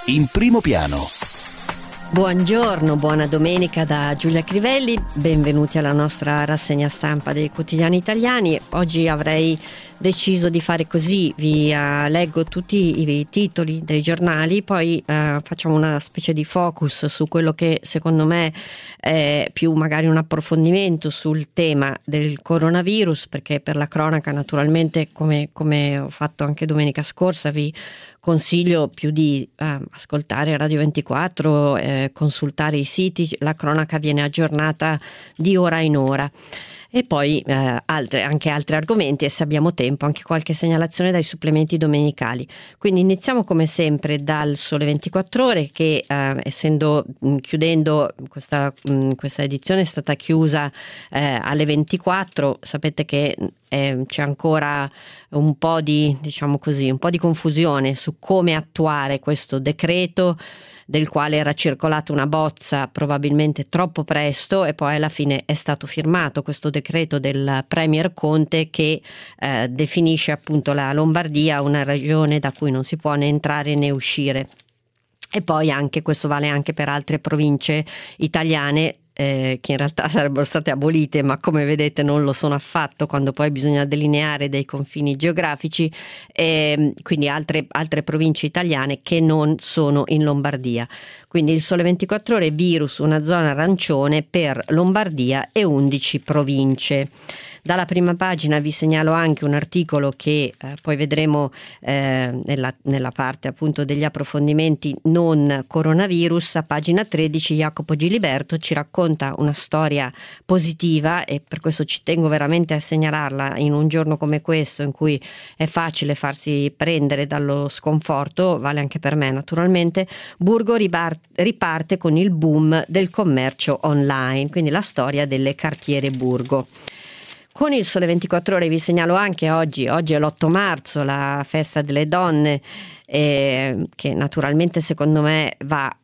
In primo piano. Buongiorno, buona domenica da Giulia Crivelli, benvenuti alla nostra rassegna stampa dei quotidiani italiani. Oggi avrei deciso di fare così, vi leggo tutti i titoli dei giornali, poi facciamo una specie di focus su quello che secondo me è più magari un approfondimento sul tema del coronavirus, perché per la cronaca naturalmente come ho fatto anche domenica scorsa vi consiglio più di ascoltare Radio 24, consultare i siti, la cronaca viene aggiornata di ora in ora. E poi anche altri argomenti, e se abbiamo tempo anche qualche segnalazione dai supplementi domenicali. Quindi iniziamo come sempre dal Sole 24 Ore che chiudendo questa edizione è stata chiusa alle 24. Sapete che c'è ancora un po' di confusione su come attuare questo decreto, del quale era circolata una bozza probabilmente troppo presto, e poi alla fine è stato firmato questo decreto del Premier Conte che definisce appunto la Lombardia una regione da cui non si può né entrare né uscire. E poi questo vale anche per altre province italiane, che in realtà sarebbero state abolite, ma come vedete non lo sono affatto quando poi bisogna delineare dei confini geografici, quindi altre province italiane che non sono in Lombardia. Quindi il Sole 24 Ore, virus, una zona arancione per Lombardia e 11 province. Dalla prima pagina vi segnalo anche un articolo che poi vedremo nella parte appunto degli approfondimenti non coronavirus. A pagina 13 Jacopo Giliberto ci racconta una storia positiva, e per questo ci tengo veramente a segnalarla in un giorno come questo in cui è facile farsi prendere dallo sconforto, vale anche per me naturalmente. Burgo riparte con il boom del commercio online, quindi la storia delle cartiere Burgo. Con il Sole 24 Ore vi segnalo anche oggi è l'8 marzo, la festa delle donne, che naturalmente secondo me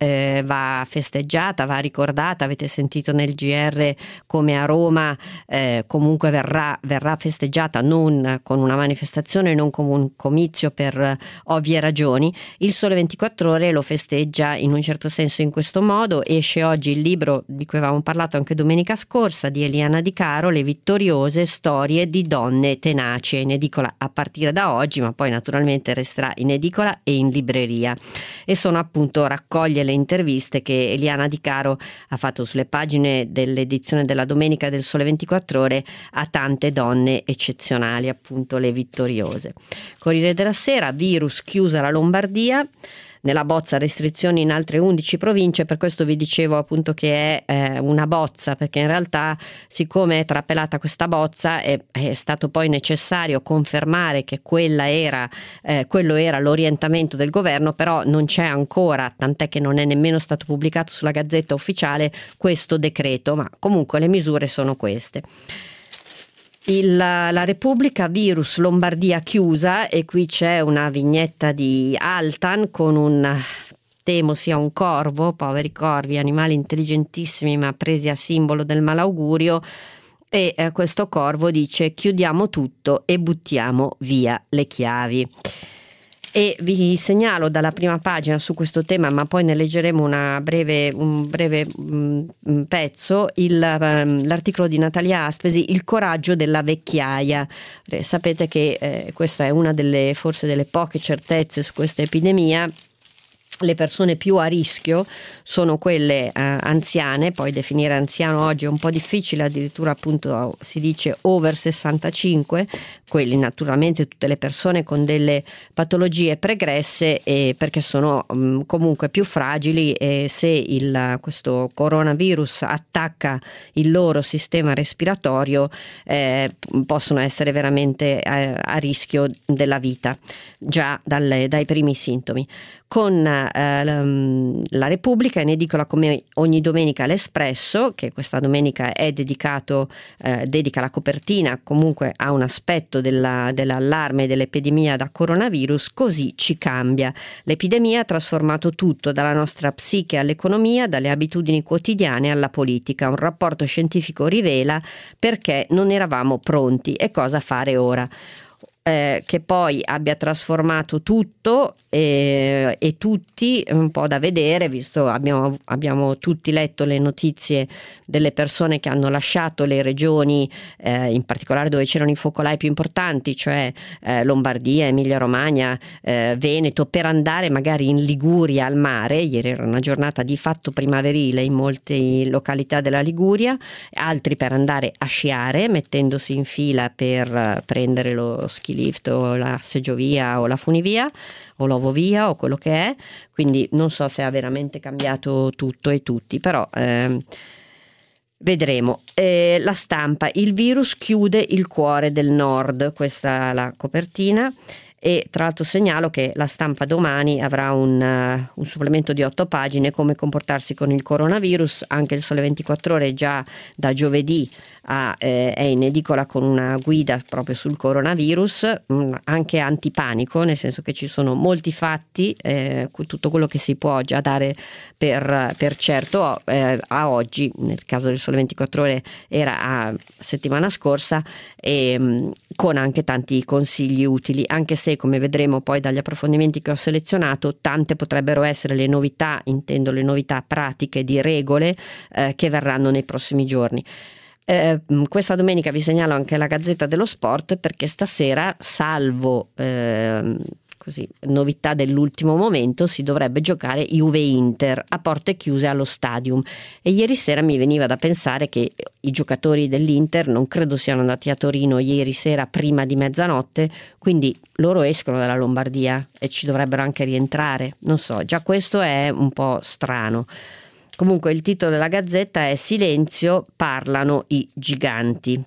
va festeggiata, va ricordata. Avete sentito nel GR come a Roma comunque verrà festeggiata, non con una manifestazione, non con un comizio per ovvie ragioni. Il Sole 24 Ore lo festeggia in un certo senso in questo modo. Esce oggi il libro di cui avevamo parlato anche domenica scorsa, di Eliana Di Caro, Le vittoriose storie di donne tenaci, in edicola a partire da oggi, ma poi naturalmente resterà in edicola e in libreria, e sono appunto raccoglie le interviste che Eliana Di Caro ha fatto sulle pagine dell'edizione della domenica del Sole 24 Ore a tante donne eccezionali, appunto le vittoriose. Corriere della Sera, virus, chiusa la Lombardia. Nella bozza restrizioni in altre 11 province, per questo vi dicevo appunto che è una bozza, perché in realtà siccome è trapelata questa bozza è stato poi necessario confermare che quello era l'orientamento del governo, però non c'è ancora, tant'è che non è nemmeno stato pubblicato sulla Gazzetta Ufficiale questo decreto, ma comunque le misure sono queste. La Repubblica, virus, Lombardia chiusa, e qui c'è una vignetta di Altan con temo sia un corvo, poveri corvi, animali intelligentissimi ma presi a simbolo del malaugurio, e questo corvo dice: chiudiamo tutto e buttiamo via le chiavi. E vi segnalo dalla prima pagina su questo tema, ma poi ne leggeremo un breve pezzo, l'articolo di Natalia Aspesi, Il coraggio della vecchiaia. Sapete che questa è una forse delle poche certezze su questa epidemia. Le persone più a rischio sono quelle anziane, poi definire anziano oggi è un po' difficile, addirittura appunto si dice over 65, quelli naturalmente tutte le persone con delle patologie pregresse, perché sono comunque più fragili, e se questo coronavirus attacca il loro sistema respiratorio possono essere veramente a rischio della vita già dai primi sintomi. Con la Repubblica in edicola come ogni domenica l'Espresso, che questa domenica è dedica la copertina comunque a un aspetto dell'allarme dell'epidemia da coronavirus. Così ci cambia. L'epidemia ha trasformato tutto, dalla nostra psiche all'economia, dalle abitudini quotidiane alla politica. Un rapporto scientifico rivela perché non eravamo pronti e cosa fare ora. che poi abbia trasformato tutto e tutti, un po' da vedere, visto abbiamo tutti letto le notizie delle persone che hanno lasciato le regioni, in particolare dove c'erano i focolai più importanti, cioè Lombardia, Emilia Romagna, Veneto, per andare magari in Liguria al mare. Ieri era una giornata di fatto primaverile in molte località della Liguria, altri per andare a sciare mettendosi in fila per prendere lo ski lift o la seggiovia o la funivia o l'ovovia o quello che è. Quindi non so se ha veramente cambiato tutto e tutti, però vedremo. La Stampa: il virus chiude il cuore del nord, questa è la copertina. E tra l'altro segnalo che La Stampa domani avrà un supplemento di 8 pagine, come comportarsi con il coronavirus. Anche il Sole 24 Ore già da giovedì è in edicola con una guida proprio sul coronavirus, anche antipanico, nel senso che ci sono molti fatti, tutto quello che si può già dare per certo a oggi. Nel caso del Sole 24 Ore era a settimana scorsa, con anche tanti consigli utili, anche se, come vedremo poi dagli approfondimenti che ho selezionato, tante potrebbero essere le novità, intendo le novità pratiche di regole, che verranno nei prossimi giorni. Questa domenica vi segnalo anche la Gazzetta dello Sport, perché stasera, salvo così novità dell'ultimo momento, si dovrebbe giocare Juve-Inter a porte chiuse allo Stadium. E ieri sera mi veniva da pensare che i giocatori dell'Inter non credo siano andati a Torino ieri sera prima di mezzanotte, quindi loro escono dalla Lombardia e ci dovrebbero anche rientrare. Non so, già questo è un po' strano. Comunque il titolo della Gazzetta è "Silenzio, parlano i giganti".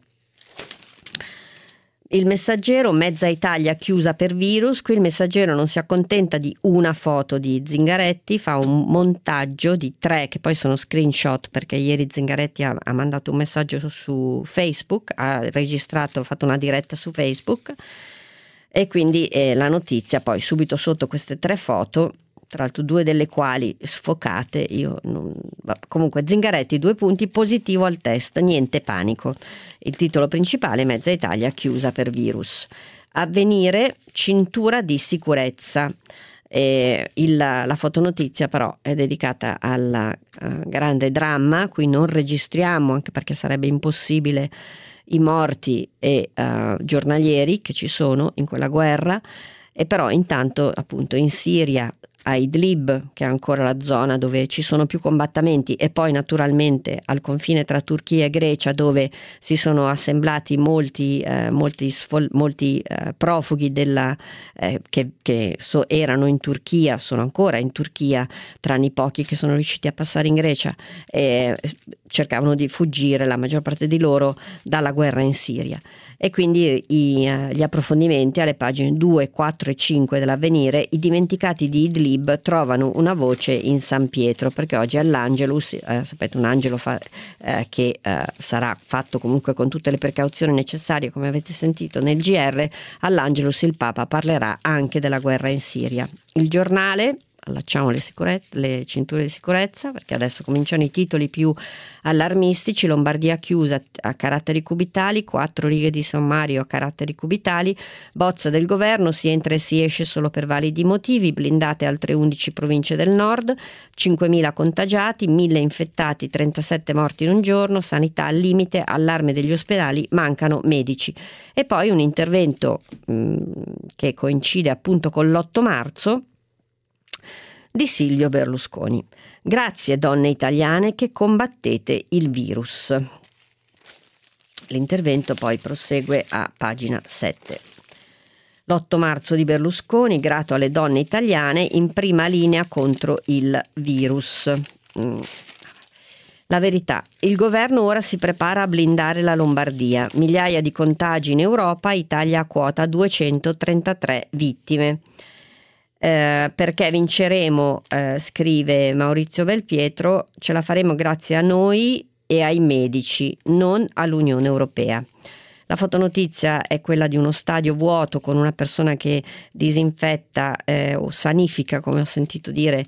Il Messaggero: mezza Italia chiusa per virus. Qui il Messaggero non si accontenta di una foto di Zingaretti, fa un montaggio di 3 che poi sono screenshot, perché ieri Zingaretti ha mandato un messaggio su Facebook, ha fatto una diretta su Facebook, e quindi la notizia poi subito sotto queste 3 foto, tra l'altro 2 delle quali sfocate. Comunque Zingaretti, 2 punti, positivo al test, niente panico. Il titolo principale: mezza Italia chiusa per virus. Avvenire: cintura di sicurezza. La fotonotizia però è dedicata al grande dramma. Qui non registriamo, anche perché sarebbe impossibile, i morti e giornalieri che ci sono in quella guerra. E però intanto, appunto, in Siria, a Idlib, che è ancora la zona dove ci sono più combattimenti, e poi naturalmente al confine tra Turchia e Grecia, dove si sono assemblati molti profughi che erano in Turchia, sono ancora in Turchia, tranne i pochi che sono riusciti a passare in Grecia, e cercavano di fuggire, la maggior parte di loro, dalla guerra in Siria. E quindi gli approfondimenti alle pagine 2, 4 e 5 dell'Avvenire: i dimenticati di Idlib trovano una voce in San Pietro, perché oggi all'Angelus, sapete, un angelo che sarà fatto comunque con tutte le precauzioni necessarie, come avete sentito nel GR, all'Angelus il Papa parlerà anche della guerra in Siria. Il Giornale: allacciamo le cinture di sicurezza, perché adesso cominciano i titoli più allarmistici. Lombardia chiusa a caratteri cubitali, 4 righe di sommario a caratteri cubitali. Bozza del governo: si entra e si esce solo per validi motivi. Blindate altre 11 province del nord, 5.000 contagiati, 1.000 infettati, 37 morti in un giorno. Sanità al limite, allarme degli ospedali, mancano medici. E poi un intervento che coincide appunto con l'8 marzo di Silvio Berlusconi: grazie donne italiane che combattete il virus. L'intervento poi prosegue a pagina 7. L'8 marzo di Berlusconi: grato alle donne italiane in prima linea contro il virus. La Verità: il governo ora si prepara a blindare la Lombardia, migliaia di contagi in Europa, Italia a quota 233 vittime. Perché vinceremo, scrive Maurizio Belpietro, ce la faremo grazie a noi e ai medici, non all'Unione Europea. La fotonotizia è quella di uno stadio vuoto con una persona che disinfetta o sanifica, come ho sentito dire,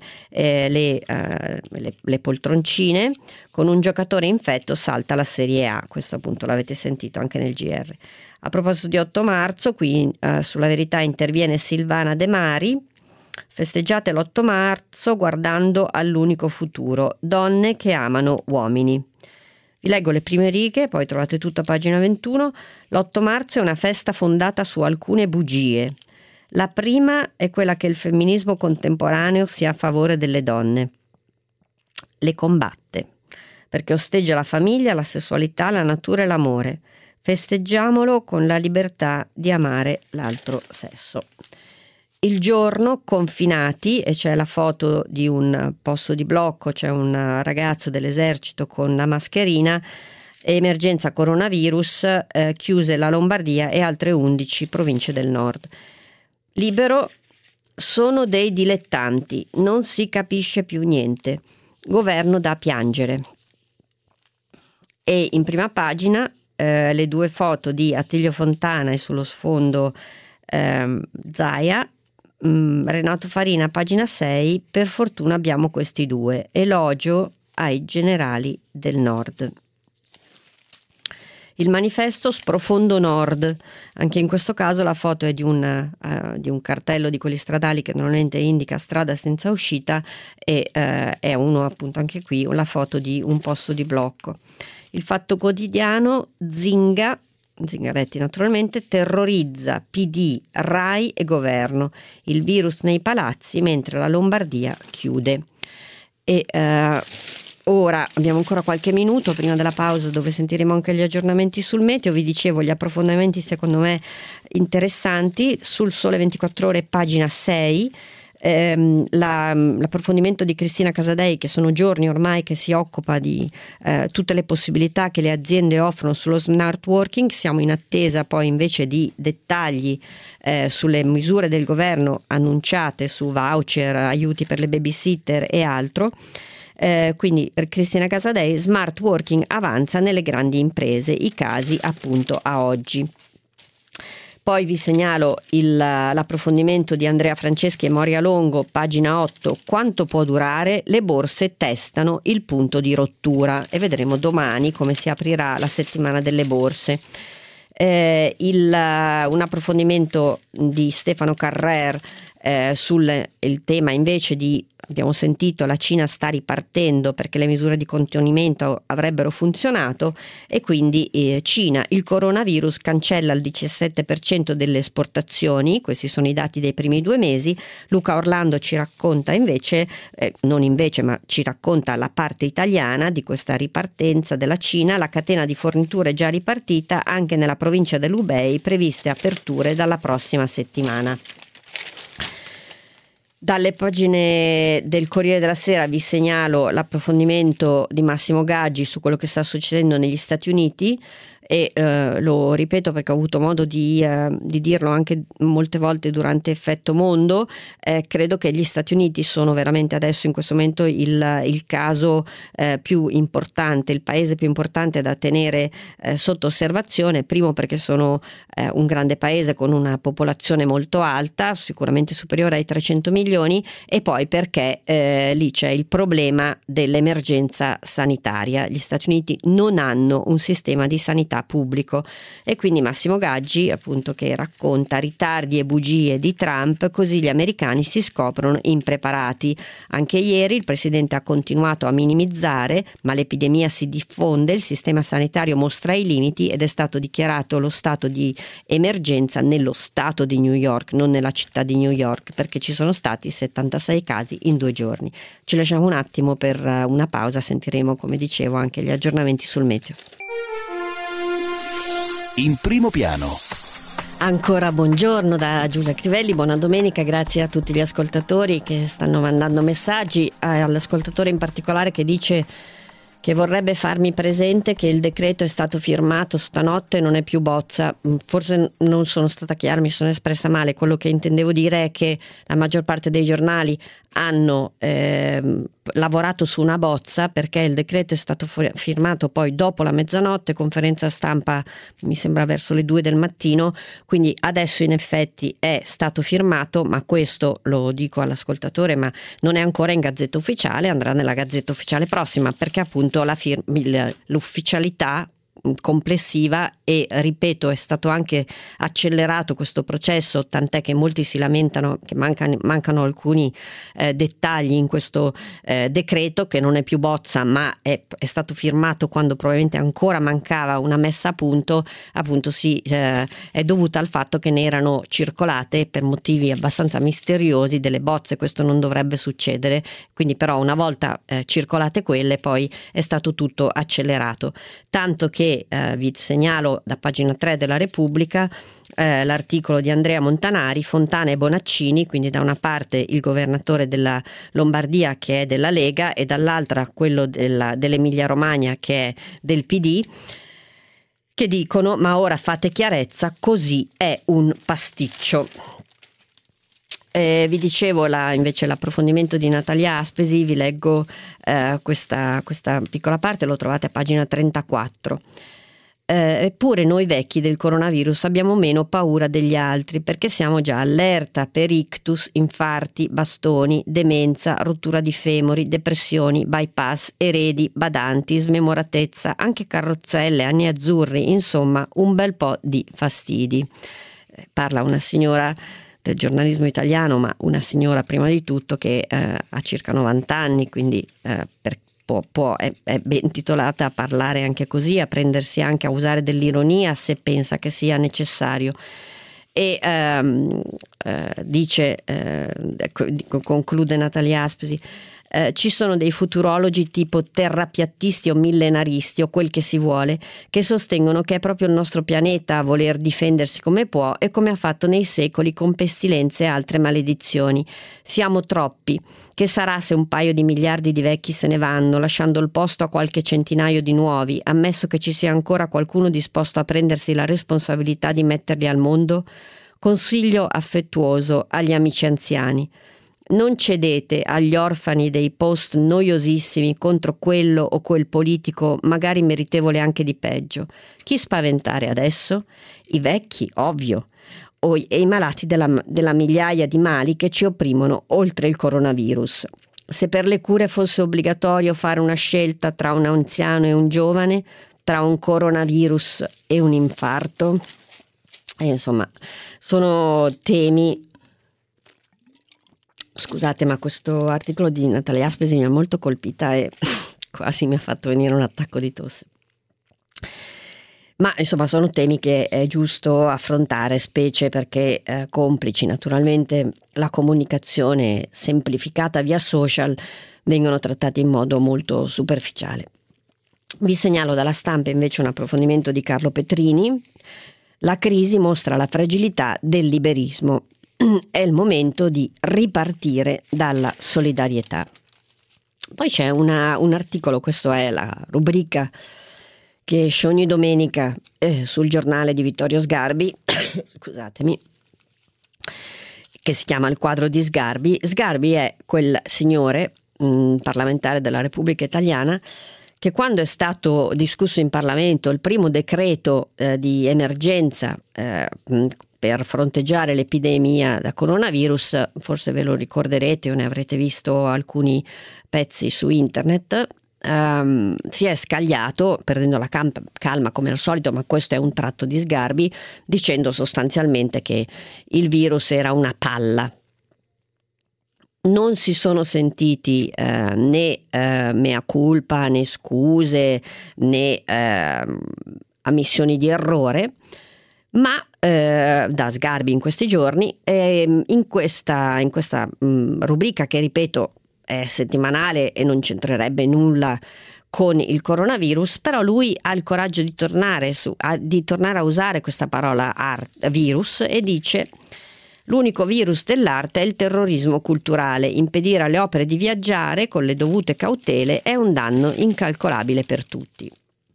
le poltroncine. Con un giocatore infetto salta la Serie A, questo appunto l'avete sentito anche nel GR. A proposito di 8 marzo, qui sulla Verità interviene Silvana De Mari. Festeggiate l'8 marzo guardando all'unico futuro, donne che amano uomini. Vi leggo le prime righe, poi trovate tutto a pagina 21. L'8 marzo è una festa fondata su alcune bugie. La prima è quella che il femminismo contemporaneo sia a favore delle donne. Le combatte, perché osteggia la famiglia, la sessualità, la natura e l'amore. Festeggiamolo con la libertà di amare l'altro sesso. Il giorno, confinati, e c'è la foto di un posto di blocco, c'è un ragazzo dell'esercito con la mascherina, emergenza coronavirus, chiuse la Lombardia e altre 11 province del nord. Libero, sono dei dilettanti, non si capisce più niente, governo da piangere. E in prima pagina le 2 foto di Attilio Fontana e sullo sfondo Zaia. Renato Farina, pagina 6, per fortuna abbiamo questi 2, elogio ai generali del nord. Il manifesto Sprofondo Nord, anche in questo caso la foto è di un cartello di quelli stradali che normalmente indica strada senza uscita e è uno appunto anche qui la foto di un posto di blocco. Il Fatto Quotidiano, Zingaretti naturalmente, terrorizza PD, RAI e governo, il virus nei palazzi mentre la Lombardia chiude. E ora abbiamo ancora qualche minuto prima della pausa dove sentiremo anche gli aggiornamenti sul meteo. Vi dicevo gli approfondimenti secondo me interessanti sul Sole 24 Ore, pagina 6. L'approfondimento di Cristina Casadei, che sono giorni ormai che si occupa di tutte le possibilità che le aziende offrono sullo smart working. Siamo in attesa poi invece di dettagli sulle misure del governo annunciate su voucher, aiuti per le babysitter e altro. Quindi Cristina Casadei, smart working avanza nelle grandi imprese, i casi appunto a oggi. Poi vi segnalo l'approfondimento di Andrea Franceschi e Moria Longo, pagina 8, quanto può durare? Le borse testano il punto di rottura e vedremo domani come si aprirà la settimana delle borse. Un approfondimento di Stefano Carrer sul il tema invece di, abbiamo sentito, la Cina sta ripartendo perché le misure di contenimento avrebbero funzionato e quindi Cina, il coronavirus cancella il 17% delle esportazioni. Questi sono i dati dei primi 2 mesi. Luca Orlando ci racconta ma ci racconta la parte italiana di questa ripartenza della Cina. La catena di forniture è già ripartita anche nella provincia dell'Hubei, previste aperture dalla prossima settimana. Dalle pagine del Corriere della Sera vi segnalo l'approfondimento di Massimo Gaggi su quello che sta succedendo negli Stati Uniti e lo ripeto perché ho avuto modo di dirlo anche molte volte durante Effetto Mondo. Credo che gli Stati Uniti sono veramente adesso in questo momento il caso più importante, il paese più importante da tenere sotto osservazione, primo perché sono un grande paese con una popolazione molto alta, sicuramente superiore ai 300 milioni, e poi perché lì c'è il problema dell'emergenza sanitaria. Gli Stati Uniti non hanno un sistema di sanità pubblico e quindi Massimo Gaggi appunto che racconta ritardi e bugie di Trump, così gli americani si scoprono impreparati. Anche ieri il presidente ha continuato a minimizzare, ma l'epidemia si diffonde, il sistema sanitario mostra i limiti ed è stato dichiarato lo stato di emergenza nello stato di New York, non nella città di New York, perché ci sono stati 76 casi in 2 giorni. Ci lasciamo un attimo per una pausa, sentiremo come dicevo anche gli aggiornamenti sul meteo. In primo piano. Ancora buongiorno da Giulia Crivelli, buona domenica, grazie a tutti gli ascoltatori che stanno mandando messaggi, all'ascoltatore in particolare che dice che vorrebbe farmi presente che il decreto è stato firmato stanotte e non è più bozza. Forse non sono stata chiara, mi sono espressa male. Quello che intendevo dire è che la maggior parte dei giornali hanno lavorato su una bozza perché il decreto è stato firmato poi dopo la mezzanotte, conferenza stampa mi sembra verso le 2 del mattino, quindi adesso in effetti è stato firmato, ma questo lo dico all'ascoltatore, ma non è ancora in Gazzetta Ufficiale, andrà nella Gazzetta Ufficiale prossima perché appunto l'ufficialità complessiva, e ripeto, è stato anche accelerato questo processo, tant'è che molti si lamentano che mancano alcuni dettagli in questo decreto, che non è più bozza ma è stato firmato quando probabilmente ancora mancava una messa a punto. Appunto è dovuta al fatto che ne erano circolate per motivi abbastanza misteriosi delle bozze. Questo non dovrebbe succedere, quindi però una volta circolate quelle poi è stato tutto accelerato, tanto che vi segnalo da pagina 3 della Repubblica l'articolo di Andrea Montanari, Fontana e Bonaccini, quindi da una parte il governatore della Lombardia che è della Lega e dall'altra quello dell'Emilia Romagna che è del PD, che dicono: ma ora fate chiarezza, così è un pasticcio. Vi dicevo invece l'approfondimento di Natalia Aspesi, vi leggo questa piccola parte, lo trovate a pagina 34. Eppure noi vecchi del coronavirus abbiamo meno paura degli altri, perché siamo già allerta per ictus, infarti, bastoni, demenza, rottura di femori, depressioni, bypass, eredi, badanti, smemoratezza, anche carrozzelle, anni azzurri, insomma un bel po' di fastidi. Parla una signora del giornalismo italiano, ma una signora prima di tutto che ha circa 90 anni, quindi è ben titolata a parlare anche così, a prendersi anche a usare dell'ironia se pensa che sia necessario. E conclude Natalia Aspesi, ci sono dei futurologi tipo terrapiattisti o millenaristi o quel che si vuole, che sostengono che è proprio il nostro pianeta a voler difendersi come può e come ha fatto nei secoli con pestilenze e altre maledizioni. Siamo troppi. Che sarà se un paio di miliardi di vecchi se ne vanno, lasciando il posto a qualche centinaio di nuovi, ammesso che ci sia ancora qualcuno disposto a prendersi la responsabilità di metterli al mondo? Consiglio affettuoso agli amici anziani: non cedete agli orfani dei post noiosissimi contro quello o quel politico, magari meritevole anche di peggio. Chi spaventare adesso? I vecchi, ovvio, e i malati della migliaia di mali che ci opprimono oltre il coronavirus. Se per le cure fosse obbligatorio fare una scelta tra un anziano e un giovane, tra un coronavirus e un infarto, insomma, sono temi. Scusate, ma questo articolo di Natalia Aspesi mi ha molto colpita e quasi mi ha fatto venire un attacco di tosse. Ma insomma sono temi che è giusto affrontare, specie perché complici naturalmente la comunicazione semplificata via social, vengono trattati in modo molto superficiale. Vi segnalo dalla Stampa invece un approfondimento di Carlo Petrini. La crisi mostra la fragilità del liberismo. È il momento di ripartire dalla solidarietà. Poi c'è un articolo, questo è la rubrica che esce ogni domenica sul giornale di Vittorio Sgarbi, scusatemi, che si chiama Il quadro di Sgarbi. Sgarbi è quel signore, parlamentare della Repubblica Italiana, che quando è stato discusso in Parlamento il primo decreto di emergenza per fronteggiare l'epidemia da coronavirus, forse ve lo ricorderete o ne avrete visto alcuni pezzi su internet, si è scagliato, perdendo la calma come al solito, ma questo è un tratto di Sgarbi, dicendo sostanzialmente che il virus era una palla. Non si sono sentiti né mea culpa, né scuse, né ammissioni di errore, ma da Sgarbi in questi giorni, in questa rubrica, che ripeto è settimanale e non c'entrerebbe nulla con il coronavirus, però lui ha il coraggio di tornare a usare questa parola virus e dice: l'unico virus dell'arte è il terrorismo culturale. Impedire alle opere di viaggiare con le dovute cautele è un danno incalcolabile per tutti.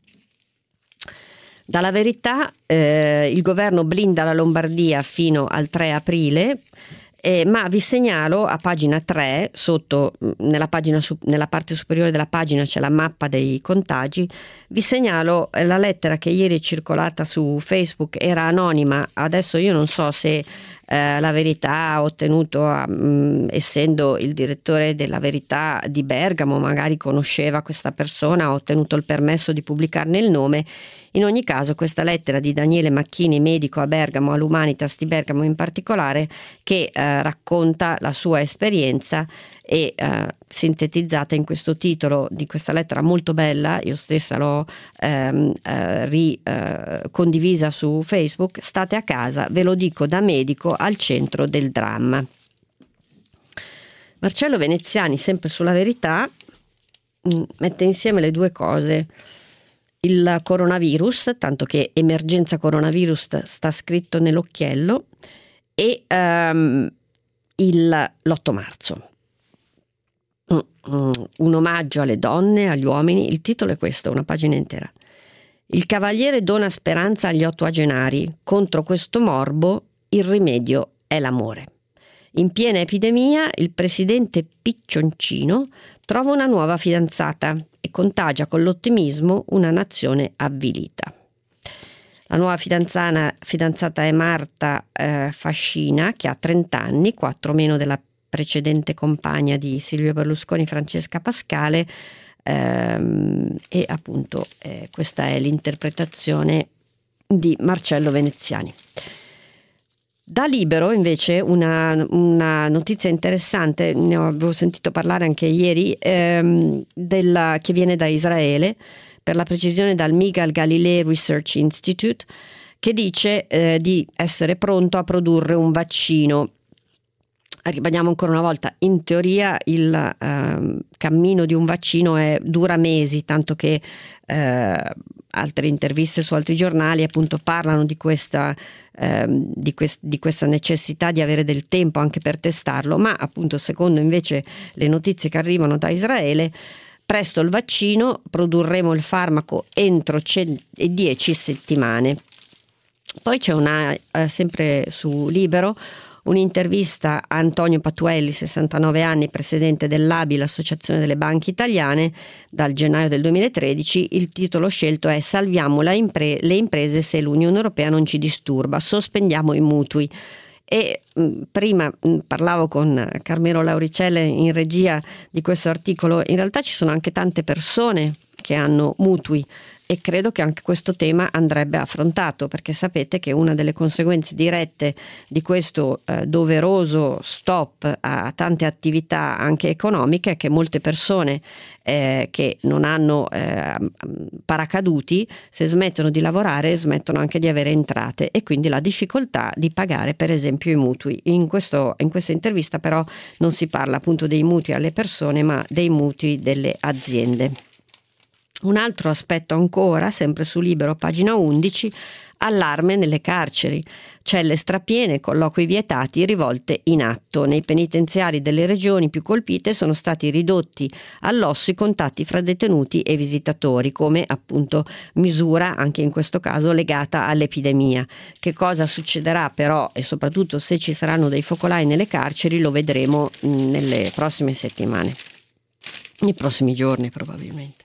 Dalla Verità, il governo blinda la Lombardia fino al 3 aprile, ma vi segnalo a pagina 3, sotto nella parte superiore della pagina c'è la mappa dei contagi, vi segnalo la lettera che ieri è circolata su Facebook, era anonima, adesso io non so se La Verità ha ottenuto, essendo il direttore della Verità di Bergamo, magari conosceva questa persona, ha ottenuto il permesso di pubblicarne il nome. In ogni caso, questa lettera di Daniele Macchini, medico a Bergamo, all'Humanitas di Bergamo in particolare, che racconta la sua esperienza e sintetizzata in questo titolo di questa lettera molto bella, io stessa l'ho condivisa su Facebook: state a casa, ve lo dico da medico al centro del dramma. Marcello Veneziani, sempre sulla Verità, mette insieme le due cose: il coronavirus, tanto che emergenza coronavirus sta scritto nell'occhiello, e l'8 marzo. Un omaggio alle donne, agli uomini. Il titolo è questo, una pagina intera. Il Cavaliere dona speranza agli ottoagenari. Contro questo morbo il rimedio è l'amore. In piena epidemia il presidente Piccioncino trova una nuova fidanzata e contagia con l'ottimismo una nazione avvilita. La nuova fidanzata è Marta Fascina, che ha 30 anni, 4 meno della precedente compagna di Silvio Berlusconi, Francesca Pascale, e appunto questa è l'interpretazione di Marcello Veneziani. Da Libero invece una notizia interessante, ne avevo sentito parlare anche ieri, che viene da Israele, per la precisione dal Migal Galilei Research Institute, che dice di essere pronto a produrre un vaccino. Ribadiamo ancora una volta, in teoria il cammino di un vaccino dura mesi, tanto che altre interviste su altri giornali appunto parlano di questa necessità di avere del tempo anche per testarlo, ma appunto secondo invece le notizie che arrivano da Israele, presto il vaccino, produrremo il farmaco entro 10 settimane. Poi c'è sempre su Libero, un'intervista a Antonio Patuelli, 69 anni, presidente dell'ABI, l'Associazione delle Banche Italiane, dal gennaio del 2013. Il titolo scelto è "Salviamo le imprese se l'Unione Europea non ci disturba, sospendiamo i mutui". E prima parlavo con Carmelo Lauricelle in regia di questo articolo, in realtà ci sono anche tante persone che hanno mutui e credo che anche questo tema andrebbe affrontato, perché sapete che una delle conseguenze dirette di questo doveroso stop a tante attività anche economiche è che molte persone che non hanno paracaduti, se smettono di lavorare, smettono anche di avere entrate e quindi la difficoltà di pagare per esempio i mutui. In questa intervista però non si parla appunto dei mutui alle persone, ma dei mutui delle aziende. Un altro aspetto ancora, sempre su Libero, pagina 11, allarme nelle carceri. Celle strapiene, colloqui vietati, rivolte in atto. Nei penitenziari delle regioni più colpite sono stati ridotti all'osso i contatti fra detenuti e visitatori, come appunto misura anche in questo caso legata all'epidemia. Che cosa succederà però, e soprattutto se ci saranno dei focolai nelle carceri, lo vedremo nelle prossime settimane, nei prossimi giorni probabilmente.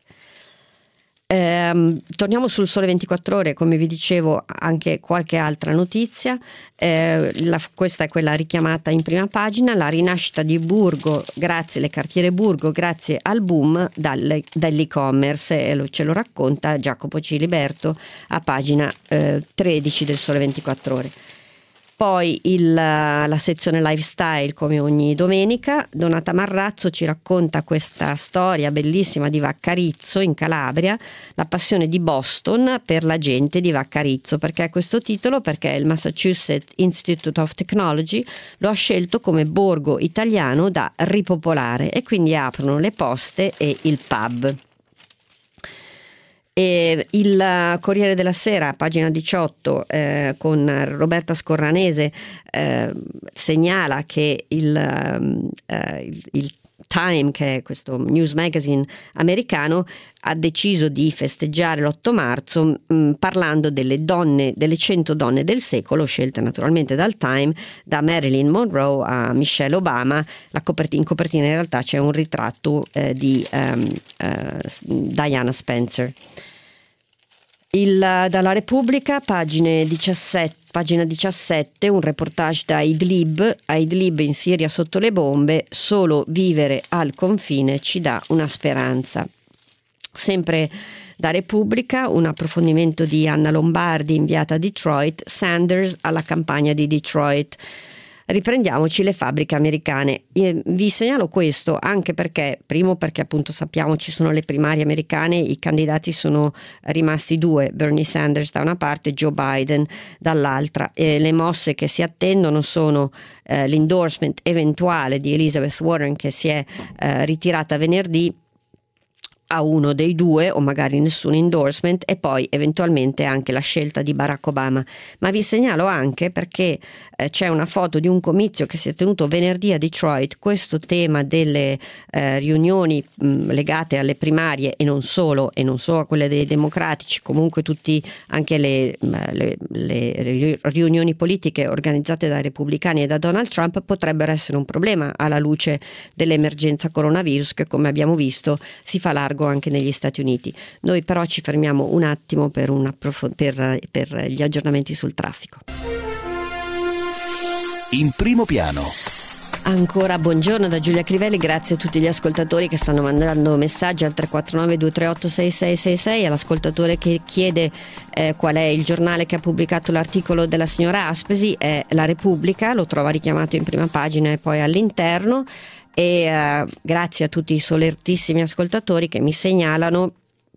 Torniamo sul Sole 24 Ore, come vi dicevo anche qualche altra notizia. Questa è quella richiamata in prima pagina: la rinascita di Burgo, le cartiere Burgo, grazie al boom dell'e-commerce, ce lo racconta Jacopo Ciliberto a pagina 13 del Sole 24 Ore. Poi la sezione lifestyle, come ogni domenica. Donata Marrazzo ci racconta questa storia bellissima di Vaccarizzo in Calabria, la passione di Boston per la gente di Vaccarizzo. Perché questo titolo? Perché il Massachusetts Institute of Technology lo ha scelto come borgo italiano da ripopolare e quindi aprono le poste e il pub. E il Corriere della Sera, pagina 18, con Roberta Scorranese, segnala che il Time, che è questo news magazine americano, ha deciso di festeggiare l'8 marzo parlando delle 100 donne del secolo, scelte naturalmente dal Time, da Marilyn Monroe a Michelle Obama. In copertina in realtà c'è un ritratto di Diana Spencer. Dalla Repubblica, pagina 17, un reportage da Idlib in Siria sotto le bombe, solo vivere al confine ci dà una speranza. Sempre da Repubblica, un approfondimento di Anna Lombardi, inviata a Detroit, Sanders alla campagna di Detroit. Riprendiamoci le fabbriche americane. Vi segnalo questo anche perché appunto sappiamo ci sono le primarie americane, i candidati sono rimasti due, Bernie Sanders da una parte, Joe Biden dall'altra. Le mosse che si attendono sono l'endorsement eventuale di Elizabeth Warren, che si è ritirata venerdì, a uno dei due o magari nessun endorsement, e poi eventualmente anche la scelta di Barack Obama. Ma vi segnalo anche perché c'è una foto di un comizio che si è tenuto venerdì a Detroit, questo tema delle riunioni legate alle primarie e non solo a quelle dei democratici, comunque tutti anche le riunioni politiche organizzate dai repubblicani e da Donald Trump potrebbero essere un problema alla luce dell'emergenza coronavirus, che come abbiamo visto si fa largo anche negli Stati Uniti. Noi però ci fermiamo un attimo per gli aggiornamenti sul traffico. In primo piano. Ancora buongiorno da Giulia Crivelli, grazie a tutti gli ascoltatori che stanno mandando messaggi al 349-238-6666, all'ascoltatore che chiede qual è il giornale che ha pubblicato l'articolo della signora Aspesi, è La Repubblica, lo trova richiamato in prima pagina e poi all'interno. E grazie a tutti i solertissimi ascoltatori che mi segnalano,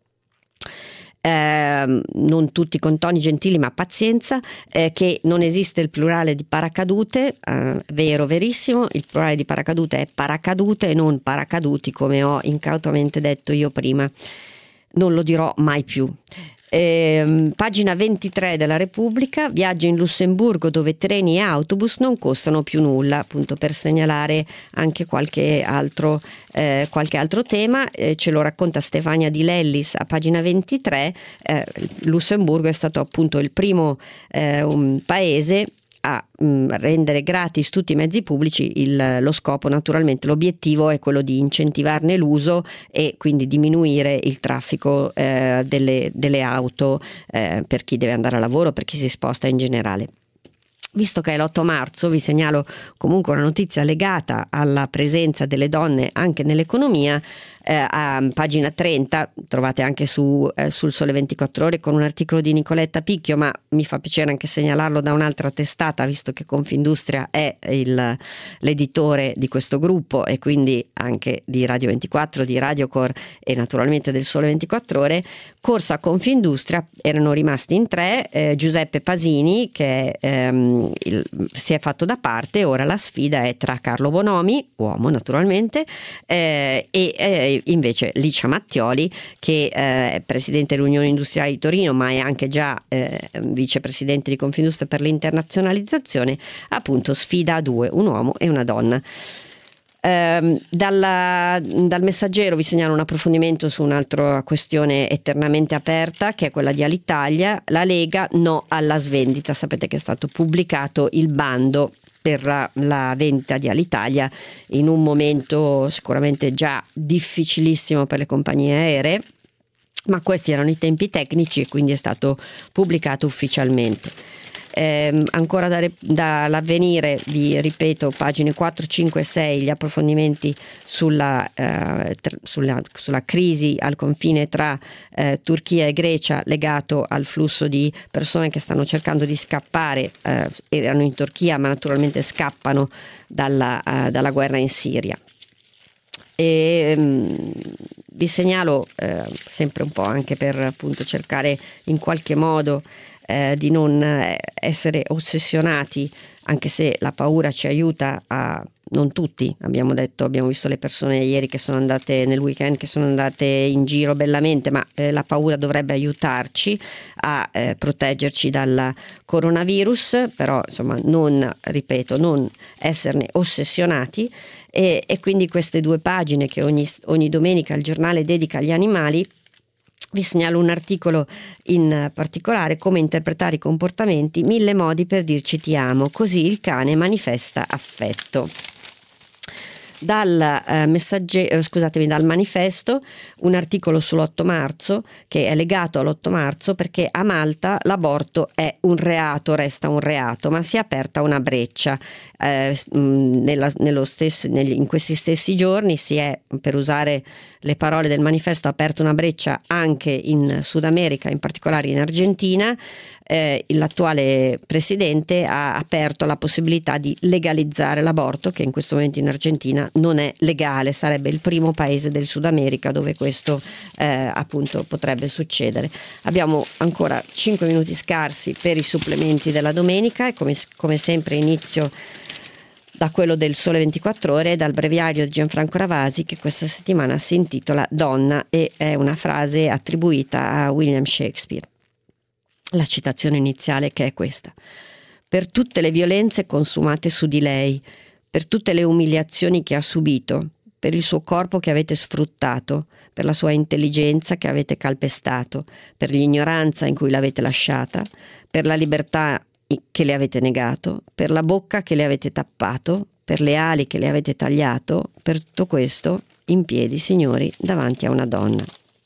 non tutti con toni gentili ma pazienza, che non esiste il plurale di paracadute. Verissimo, il plurale di paracadute è paracadute e non paracaduti, come ho incautamente detto io prima, non lo dirò mai più. Pagina 23 della Repubblica, viaggio in Lussemburgo dove treni e autobus non costano più nulla, appunto per segnalare anche qualche altro tema. Ce lo racconta Stefania Di Lellis a pagina 23. Lussemburgo è stato appunto il primo paese a rendere gratis tutti i mezzi pubblici. Lo scopo, naturalmente, l'obiettivo è quello di incentivarne l'uso e quindi diminuire il traffico delle auto per chi deve andare a lavoro, per chi si sposta in generale. Visto che è l'8 marzo, vi segnalo comunque una notizia legata alla presenza delle donne anche nell'economia. A pagina 30 trovate anche sul Sole 24 Ore con un articolo di Nicoletta Picchio, ma mi fa piacere anche segnalarlo da un'altra testata, visto che Confindustria è l'editore di questo gruppo e quindi anche di Radio 24, di Radiocor e naturalmente del Sole 24 Ore. Corsa a Confindustria, erano rimasti in tre, Giuseppe Pasini che si è fatto da parte, ora la sfida è tra Carlo Bonomi, uomo naturalmente, e invece Licia Mattioli, che è presidente dell'Unione Industriale di Torino ma è anche già vicepresidente di Confindustria per l'internazionalizzazione. Appunto sfida a due, un uomo e una donna. Dal Messaggero vi segnalo un approfondimento su un'altra questione eternamente aperta, che è quella di Alitalia. La Lega no alla svendita. Sapete che è stato pubblicato il bando per la vendita di Alitalia in un momento sicuramente già difficilissallissimo per le compagnie aeree, ma questi erano i tempi tecnici e quindi è stato pubblicato ufficialmente. Ancora dall'Avvenire vi ripeto pagine 4, 5 e 6 gli approfondimenti sulla crisi al confine tra Turchia e Grecia, legato al flusso di persone che stanno cercando di scappare, erano in Turchia ma naturalmente scappano dalla guerra in Siria. Vi segnalo sempre un po' anche per appunto cercare in qualche modo di non essere ossessionati, anche se la paura ci aiuta a non tutti, abbiamo visto le persone ieri che sono andate nel weekend, che sono andate in giro bellamente, ma la paura dovrebbe aiutarci a proteggerci dal coronavirus, però insomma non esserne ossessionati e quindi queste due pagine che ogni domenica il giornale dedica agli animali. Vi segnalo un articolo in particolare: come interpretare i comportamenti, 1000 modi per dirci ti amo, così il cane manifesta affetto. dal Manifesto, un articolo sull'8 marzo che è legato all'8 marzo, perché a Malta l'aborto è un reato, resta un reato, ma si è aperta una breccia. In questi stessi giorni si è, per usare le parole del Manifesto, aperta una breccia anche in Sud America, in particolare in Argentina. L'attuale presidente ha aperto la possibilità di legalizzare l'aborto, che in questo momento in Argentina non è legale. Sarebbe il primo paese del Sud America dove questo appunto potrebbe succedere. Abbiamo ancora 5 minuti scarsi per i supplementi della domenica e come sempre inizio da quello del Sole 24 Ore, dal breviario di Gianfranco Ravasi, che questa settimana si intitola Donna e è una frase attribuita a William Shakespeare. La citazione iniziale, che è questa: per tutte le violenze consumate su di lei, per tutte le umiliazioni che ha subito, per il suo corpo che avete sfruttato, per la sua intelligenza che avete calpestato, per l'ignoranza in cui l'avete lasciata, per la libertà che le avete negato, per la bocca che le avete tappato, per le ali che le avete tagliato, per tutto questo in piedi, signori, davanti a una donna.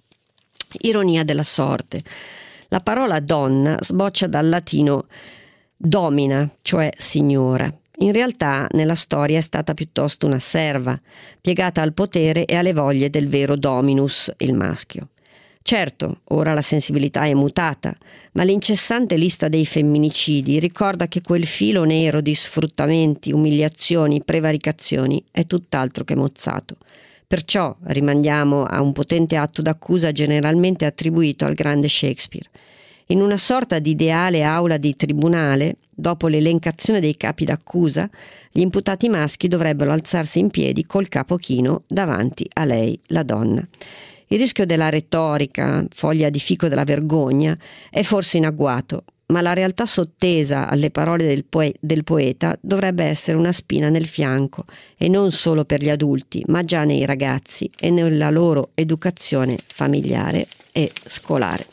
Ironia della sorte. La parola donna sboccia dal latino domina, cioè signora. In realtà nella storia è stata piuttosto una serva, piegata al potere e alle voglie del vero dominus, il maschio. Certo, ora la sensibilità è mutata, ma l'incessante lista dei femminicidi ricorda che quel filo nero di sfruttamenti, umiliazioni, prevaricazioni è tutt'altro che mozzato. Perciò rimandiamo a un potente atto d'accusa generalmente attribuito al grande Shakespeare. In una sorta di ideale aula di tribunale, dopo l'elencazione dei capi d'accusa, gli imputati maschi dovrebbero alzarsi in piedi col capo chino davanti a lei, la donna. Il rischio della retorica, foglia di fico della vergogna, è forse in agguato, ma la realtà sottesa alle parole del poeta dovrebbe essere una spina nel fianco, e non solo per gli adulti, ma già nei ragazzi e nella loro educazione familiare e scolare.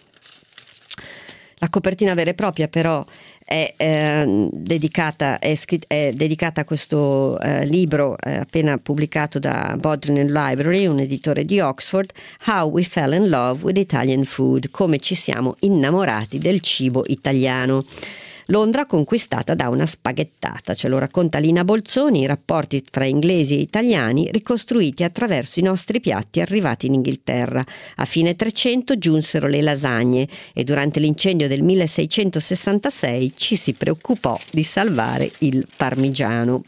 La copertina vera e propria però è dedicata a questo libro appena pubblicato da Bodleian Library, un editore di Oxford, How We Fell in Love with Italian Food, come ci siamo innamorati del cibo italiano. Londra conquistata da una spaghettata, ce lo racconta Lina Bolzoni, i rapporti tra inglesi e italiani ricostruiti attraverso i nostri piatti arrivati in Inghilterra. A fine 300 giunsero le lasagne e durante l'incendio del 1666 ci si preoccupò di salvare il parmigiano.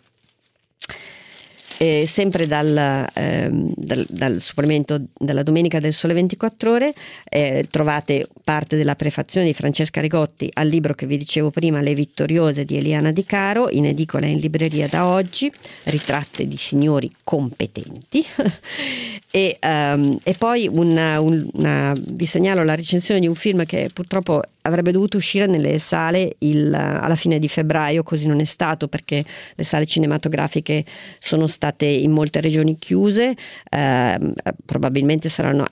Sempre dal supplemento della domenica del Sole 24 Ore trovate parte della prefazione di Francesca Rigotti al libro che vi dicevo prima, Le vittoriose di Eliana Di Caro, in edicola e in libreria da oggi, ritratte di signori competenti. E poi vi segnalo la recensione di un film che purtroppo avrebbe dovuto uscire nelle sale alla fine di febbraio, così non è stato perché le sale cinematografiche sono state in molte regioni chiuse, probabilmente saranno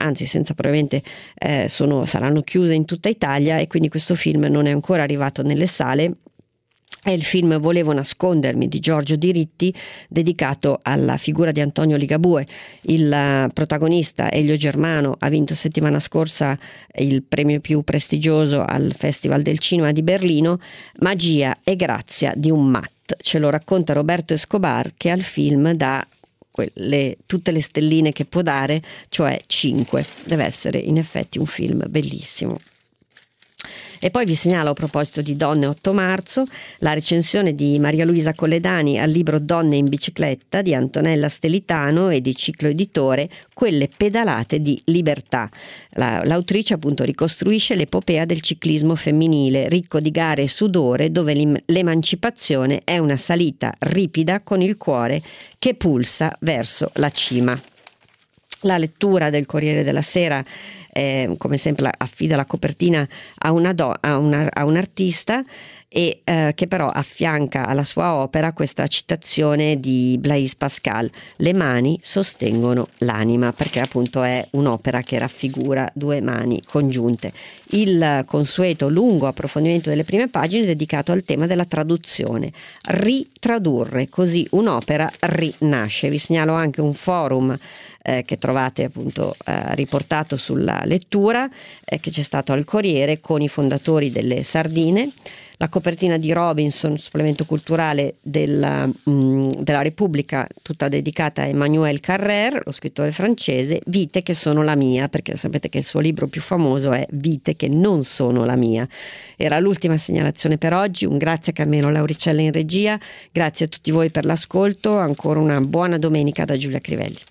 chiuse in tutta Italia, e quindi questo film non è ancora arrivato nelle sale. È il film Volevo nascondermi di Giorgio Diritti, dedicato alla figura di Antonio Ligabue. Il protagonista, Elio Germano, ha vinto settimana scorsa il premio più prestigioso al Festival del Cinema di Berlino, Magia e grazia di un mat. Ce lo racconta Roberto Escobar, che al film dà tutte le stelline che può dare, cioè 5. Deve essere in effetti un film bellissimo. E poi vi segnalo, a proposito di Donne 8 marzo, la recensione di Maria Luisa Colledani al libro Donne in bicicletta di Antonella Stelitano e di Ciclo Editore, Quelle pedalate di libertà. L'autrice appunto ricostruisce l'epopea del ciclismo femminile, ricco di gare e sudore, dove l'emancipazione è una salita ripida con il cuore che pulsa verso la cima. La lettura del Corriere della Sera come sempre affida la copertina a un artista, e che però affianca alla sua opera questa citazione di Blaise Pascal: le mani sostengono l'anima, perché appunto è un'opera che raffigura due mani congiunte. Il consueto lungo approfondimento delle prime pagine è dedicato al tema della traduzione, ritradurre, così un'opera rinasce. Vi segnalo anche un forum che trovate appunto riportato sulla lettura, che c'è stato al Corriere, con i fondatori delle Sardine. La copertina di Robinson, supplemento culturale della Repubblica, tutta dedicata a Emmanuel Carrère, lo scrittore francese. Vite che sono la mia, perché sapete che il suo libro più famoso è Vite che non sono la mia. Era l'ultima segnalazione per oggi. Un grazie a Carmelo Lauricella in regia, grazie a tutti voi per l'ascolto, ancora una buona domenica da Giulia Crivelli.